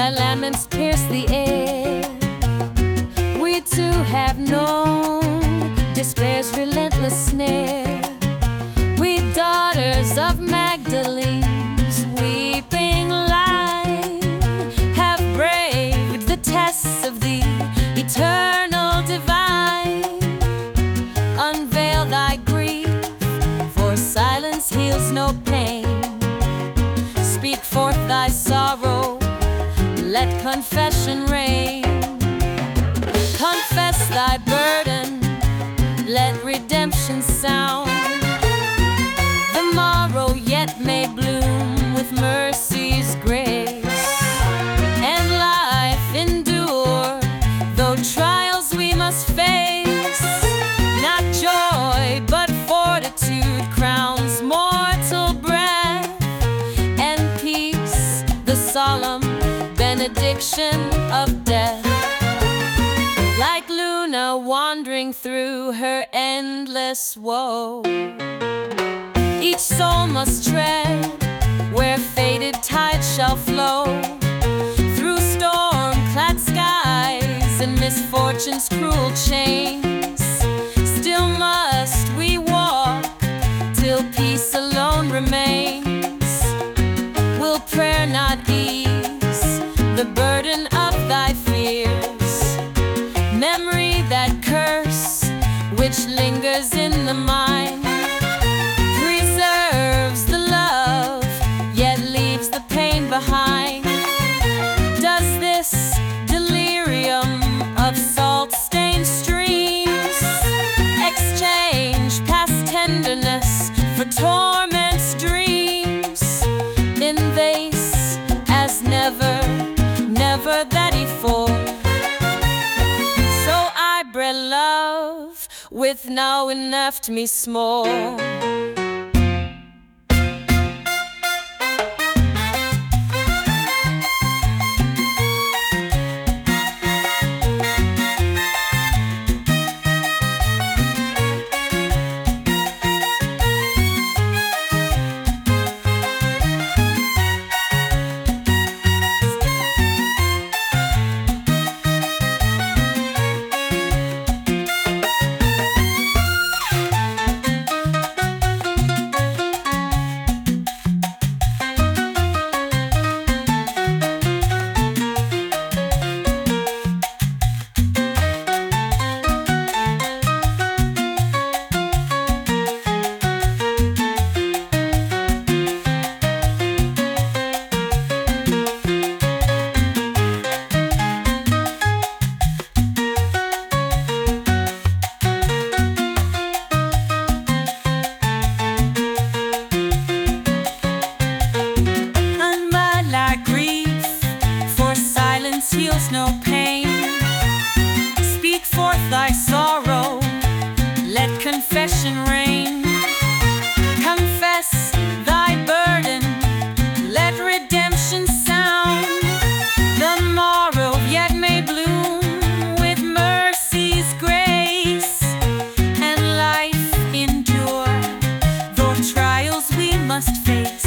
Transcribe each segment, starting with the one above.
Thy laments pierce the air. We too have known despair's relentless snare. We daughters of Magdalene's weeping line have braved the tests of the eternal divine. Unveil thy grief, for silence heals no pain. Speak forth thy sorrow, let confession reign. Confess thy burden, let redemption sound. The morrow yet may bloom with mercy's grace, and life endure, though trials we must face. Not joy, but fortitude crowns mortal breath, and peace, the solemn benediction of death. Like Luna wandering through her endless woe, each soul must tread where faded tides shall flow. Through storm-clad skies and misfortune's cruel chains, still must we walk till peace alone remains. Will prayer not ease the burden of thy fears? Memory that curse which lingers in the mind preserves the love, yet leaves the pain behind. Does this delirium of salt-stained streams exchange past tenderness for torment's dreams? In vase as never, never that before, bred love with now enough me small. Heals no pain. Speak forth thy sorrow, let confession reign. Confess thy burden, let redemption sound. The morrow yet may bloom with mercy's grace, and life endure, though trials we must face.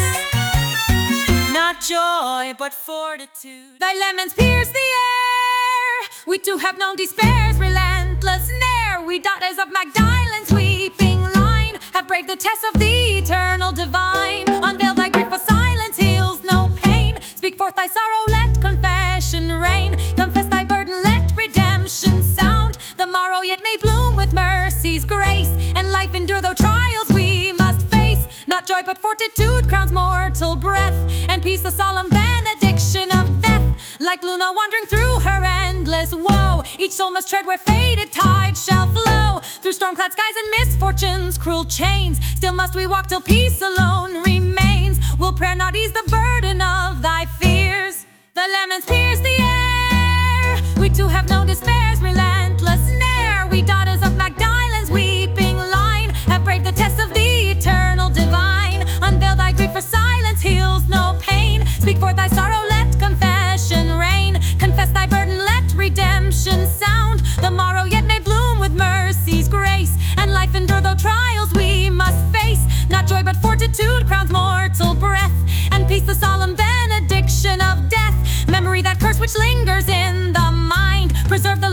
Not joy, but fortitude. Thy lemons pierce the air. We too have known despair's relentless snare. We daughters of Magdalene's weeping line have braved the test of the eternal divine. Unveil thy grief, for silence heals no pain. Speak forth thy sorrow, let confession reign. Confess thy burden, let redemption sound. The morrow yet may bloom with mercy's grace, and life endure, though trials we must face. Not joy, but fortitude crowns mortal breath, and peace the solemn benediction of death. Like Luna wandering through her endless woe, each soul must tread where faded tides shall flow. Through storm-clad skies and misfortune's cruel chains, still must we walk till peace alone remains. Will prayer not ease the burden of thy fears? The lemons pierce the air. We too have known despair's relentless snare. We daughters of Magdalene's weeping line have braved the test of the eternal divine. Unveil thy grief, for silence heals no pain. Speak forth thy sorrow, let confession reign. Confess thy burden, let redemption sound. The morrow yet may bloom with mercy's grace, and life endure, though trials we must face. Not joy, but fortitude crowns mortal breath, and peace the solemn benediction of death. Memory that curse which lingers in the mind. Preserve the